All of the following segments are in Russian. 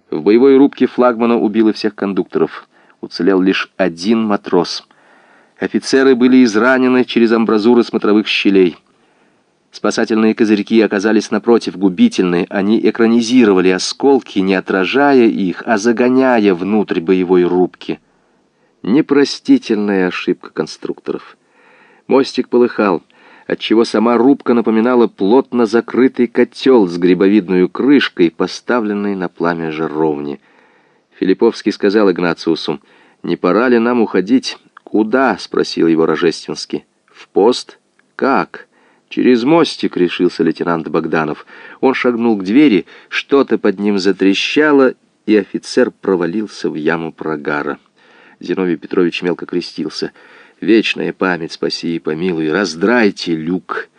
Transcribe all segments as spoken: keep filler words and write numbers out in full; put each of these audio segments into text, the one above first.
В боевой рубке флагмана убило всех кондукторов. Уцелел лишь один матрос. Офицеры были изранены через амбразуры смотровых щелей. Спасательные козырьки оказались напротив губительны. Они экранизировали осколки, не отражая их, а загоняя внутрь боевой рубки. Непростительная ошибка конструкторов. Мостик полыхал, отчего сама рубка напоминала плотно закрытый котел с грибовидной крышкой, поставленной на пламя жаровни. Филипповский сказал Игнациусу: «Не пора ли нам уходить?» «Куда?» — спросил его Рожественский. «В пост?» «Как?» «Через мостик», — решился лейтенант Богданов. Он шагнул к двери, что-то под ним затрещало, и офицер провалился в яму прогара. Зиновий Петрович мелко крестился. «Вечная память, спаси и помилуй, раздрайте люк!»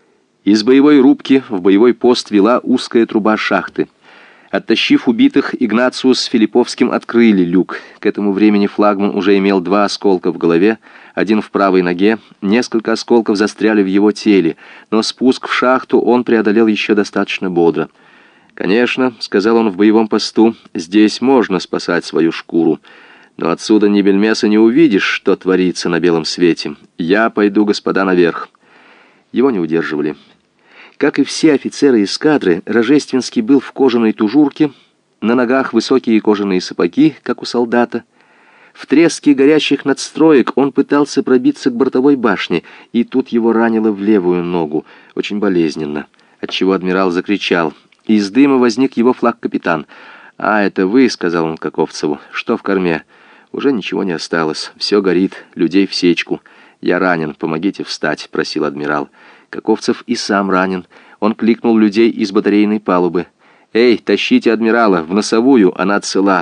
Из боевой рубки в боевой пост вела узкая труба шахты. Оттащив убитых, Игнациус с Филипповским открыли люк. К этому времени флагман уже имел два осколка в голове, один в правой ноге, несколько осколков застряли в его теле, но спуск в шахту он преодолел еще достаточно бодро. «Конечно», — сказал он в боевом посту, — «здесь можно спасать свою шкуру, но отсюда ни бельмеса не увидишь, что творится на белом свете. Я пойду, господа, наверх». Его не удерживали. Как и все офицеры эскадры, Рожественский был в кожаной тужурке, на ногах высокие кожаные сапоги, как у солдата. В треске горящих надстроек он пытался пробиться к бортовой башне, и тут его ранило в левую ногу, очень болезненно, отчего адмирал закричал. Из дыма возник его флаг-капитан. «А, это вы», — сказал он Каковцеву, — «что в корме?» «Уже ничего не осталось, все горит, людей в сечку. Я ранен, помогите встать», — просил адмирал. Каковцев и сам ранен. Он кликнул людей из батарейной палубы. «Эй, тащите адмирала, в носовую, она цела».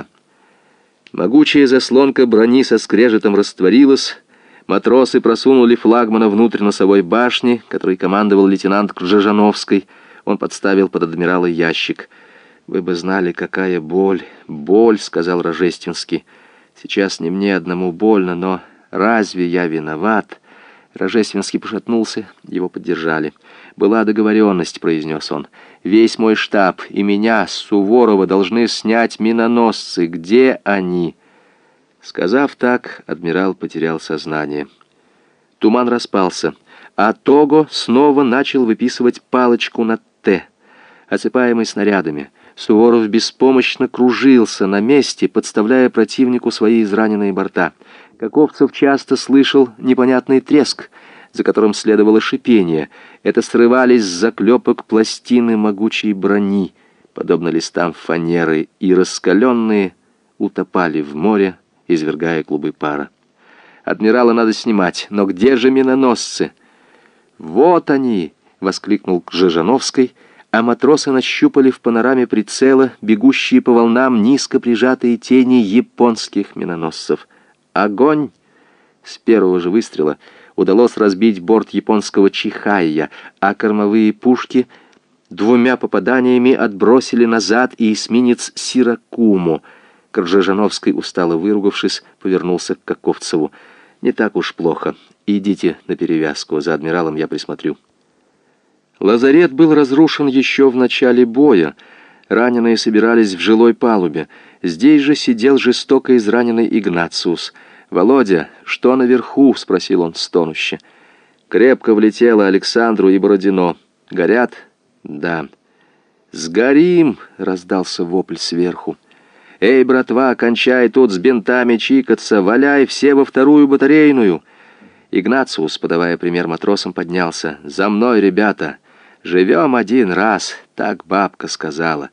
Могучая заслонка брони со скрежетом растворилась. Матросы просунули флагмана внутрь носовой башни, которой командовал лейтенант Кржижановский. Он подставил под адмирала ящик. «Вы бы знали, какая боль, боль», — сказал Рожественский. «Сейчас не мне одному больно, но разве я виноват?» Рожественский пошатнулся, его поддержали. «Была договоренность», — произнес он. «Весь мой штаб и меня, Суворова, должны снять миноносцы. Где они?» Сказав так, адмирал потерял сознание. Туман распался, а Того снова начал выписывать палочку на «Т», осыпаемый снарядами. Суворов беспомощно кружился на месте, подставляя противнику свои израненные борта. Каковцев часто слышал непонятный треск, за которым следовало шипение. Это срывались с заклепок пластины могучей брони, подобно листам фанеры, и раскаленные утопали в море, извергая клубы пара. «Адмирала надо снимать, но где же миноносцы?» «Вот они!» — воскликнул Кржижановский, а матросы нащупали в панораме прицела бегущие по волнам низко прижатые тени японских миноносцев. «Огонь!» С первого же выстрела удалось разбить борт японского Чихайя, а кормовые пушки двумя попаданиями отбросили назад и эсминец Сиракуму. Кржижановский, устало выругавшись, повернулся к Каковцеву. «Не так уж плохо. Идите на перевязку, за адмиралом я присмотрю». Лазарет был разрушен еще в начале боя. Раненые собирались в жилой палубе. Здесь же сидел жестоко израненный Игнациус. «Володя, что наверху?» — спросил он стонуще. «Крепко влетело Александру и Бородино. Горят?» «Да». «Сгорим!» — раздался вопль сверху. «Эй, братва, кончай тут с бинтами чикаться, валяй все во вторую батарейную!» Игнациус, подавая пример матросам, поднялся. «За мной, ребята! Живем один раз!» — так бабка сказала.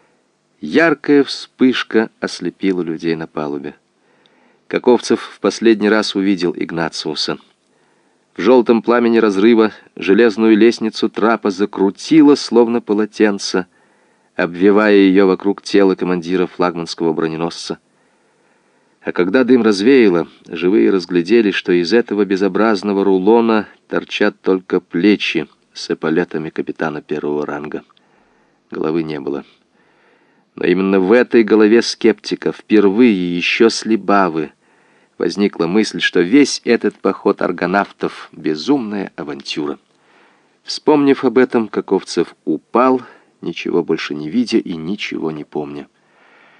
Яркая вспышка ослепила людей на палубе. Каковцев в последний раз увидел Игнациуса. В желтом пламени разрыва железную лестницу трапа закрутило, словно полотенце, обвивая ее вокруг тела командира флагманского броненосца. А когда дым развеяло, живые разглядели, что из этого безобразного рулона торчат только плечи с эполетами капитана первого ранга. Головы не было. Но именно в этой голове скептика, впервые еще с Либавы, возникла мысль, что весь этот поход аргонавтов — безумная авантюра. Вспомнив об этом, Каковцев упал, ничего больше не видя и ничего не помня.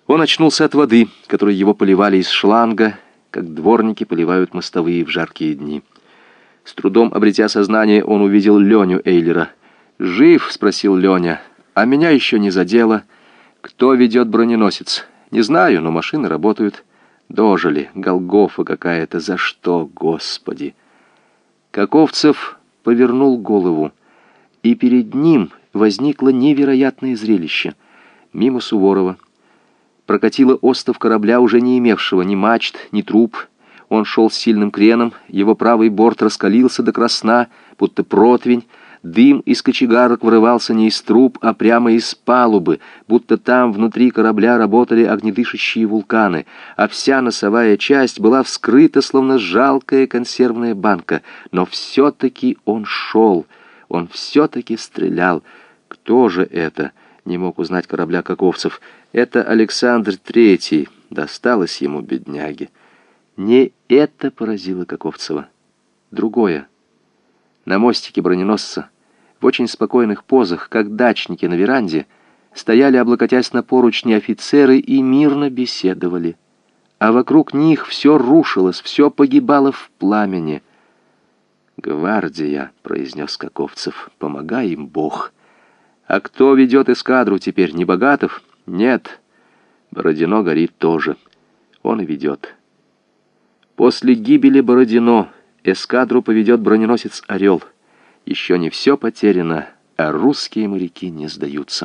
Он очнулся от воды, которой его поливали из шланга, как дворники поливают мостовые в жаркие дни. С трудом обретя сознание, он увидел Леню Эйлера. «Жив?» — спросил Леня. «А меня еще не задело. Кто ведет броненосец? Не знаю, но машины работают. Дожили. Голгофа какая-то. За что, Господи?» Каковцев повернул голову, и перед ним возникло невероятное зрелище. Мимо Суворова прокатило остов корабля, уже не имевшего ни мачт, ни труб. Он шел с сильным креном, его правый борт раскалился до красна, будто противень. Дым из кочегарок вырывался не из труб, а прямо из палубы, будто там внутри корабля работали огнедышащие вулканы, а вся носовая часть была вскрыта, словно жалкая консервная банка. Но все-таки он шел, он все-таки стрелял. Кто же это? Не мог узнать корабля Каковцев. Это Александр Третий. Досталось ему, бедняге. Не это поразило Каковцева. Другое. На мостике броненосца, в очень спокойных позах, как дачники на веранде, стояли, облокотясь на поручни, офицеры и мирно беседовали. А вокруг них все рушилось, все погибало в пламени. «Гвардия», — произнес Каковцев, — «помогай им Бог». «А кто ведет эскадру теперь? Не Богатов?» «Нет, Бородино горит тоже. Он и ведет». После гибели Бородино эскадру поведет броненосец «Орел». Еще не все потеряно, а русские моряки не сдаются.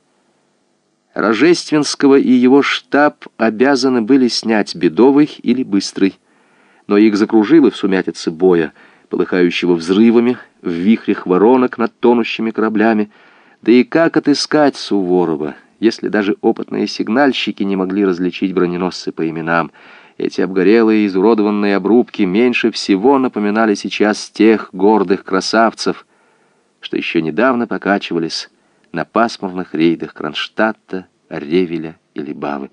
Рожественского и его штаб обязаны были снять Бедовый или Быстрый, но их закружило в сумятице боя, полыхающего взрывами, в вихрях воронок над тонущими кораблями. Да и как отыскать Суворова, если даже опытные сигнальщики не могли различить броненосцы по именам? Эти обгорелые, изуродованные обрубки меньше всего напоминали сейчас тех гордых красавцев, что еще недавно покачивались на пасмурных рейдах Кронштадта, Ревеля или Бавы.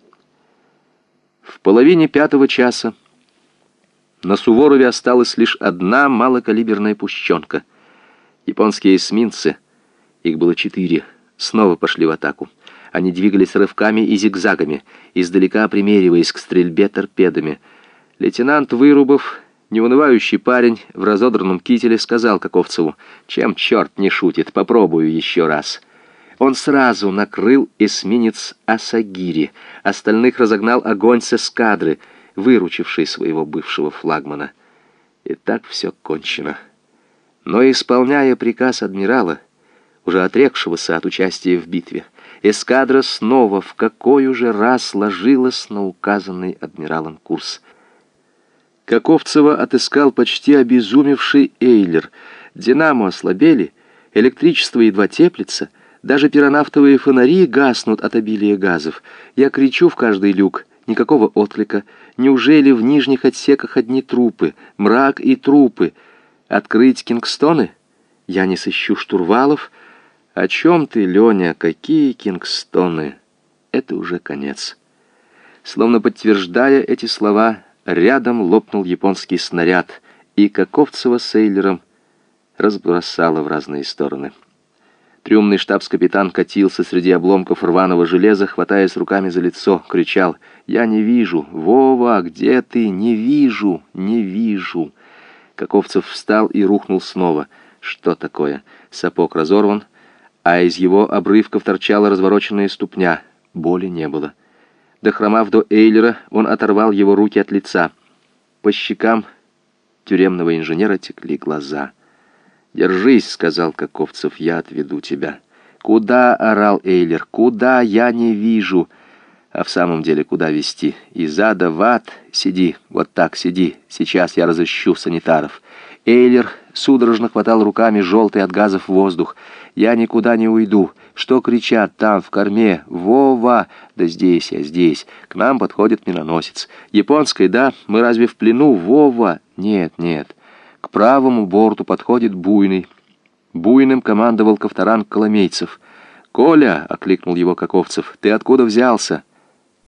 В половине пятого часа на Суворове осталась лишь одна малокалиберная пущенка. Японские эсминцы, их было четыре, снова пошли в атаку. Они двигались рывками и зигзагами, издалека примериваясь к стрельбе торпедами. Лейтенант Вырубов, неунывающий парень в разодранном кителе, сказал Каковцеву: «Чем черт не шутит, попробую еще раз». Он сразу накрыл эсминец Асагири, остальных разогнал огонь с эскадры, выручившей своего бывшего флагмана. И так все кончено. Но, исполняя приказ адмирала, уже отрекшегося от участия в битве, эскадра снова в какой уже раз ложилась на указанный адмиралом курс. Каковцева отыскал почти обезумевший Эйлер. Динамо ослабели, электричество едва теплится, даже пиронафтовые фонари гаснут от обилия газов. Я кричу в каждый люк, никакого отклика. Неужели в нижних отсеках одни трупы, мрак и трупы? Открыть кингстоны? Я не сыщу штурвалов. «О чем ты, Леня? Какие кингстоны?» Это уже конец. Словно подтверждая эти слова, рядом лопнул японский снаряд, и Каковцева с Эйлером разбросало в разные стороны. Трюмный штабс-капитан катился среди обломков рваного железа, хватаясь руками за лицо, кричал: «Я не вижу! Вова, где ты? Не вижу! Не вижу!» Каковцев встал и рухнул снова. Что такое? Сапог разорван, а из его обрывков торчала развороченная ступня. Боли не было. Дохромав до Эйлера, он оторвал его руки от лица. По щекам тюремного инженера текли глаза. «Держись», — сказал Каковцев, — «я отведу тебя». «Куда?» — орал Эйлер. «Куда? Я не вижу». А в самом деле, куда везти? Из ада в ад? Сиди, вот так сиди. Сейчас я разыщу санитаров. Эйлер судорожно хватал руками желтый от газов воздух. «Я никуда не уйду. Что кричат там, в корме? Вова!» «Да здесь я, здесь. К нам подходит миноносец. Японской, да? Мы разве в плену? Вова!» «Нет, нет. К правому борту подходит буйный». Буйным командовал Ковторанг Коломейцев. «Коля!» — окликнул его Каковцев. «Ты откуда взялся?»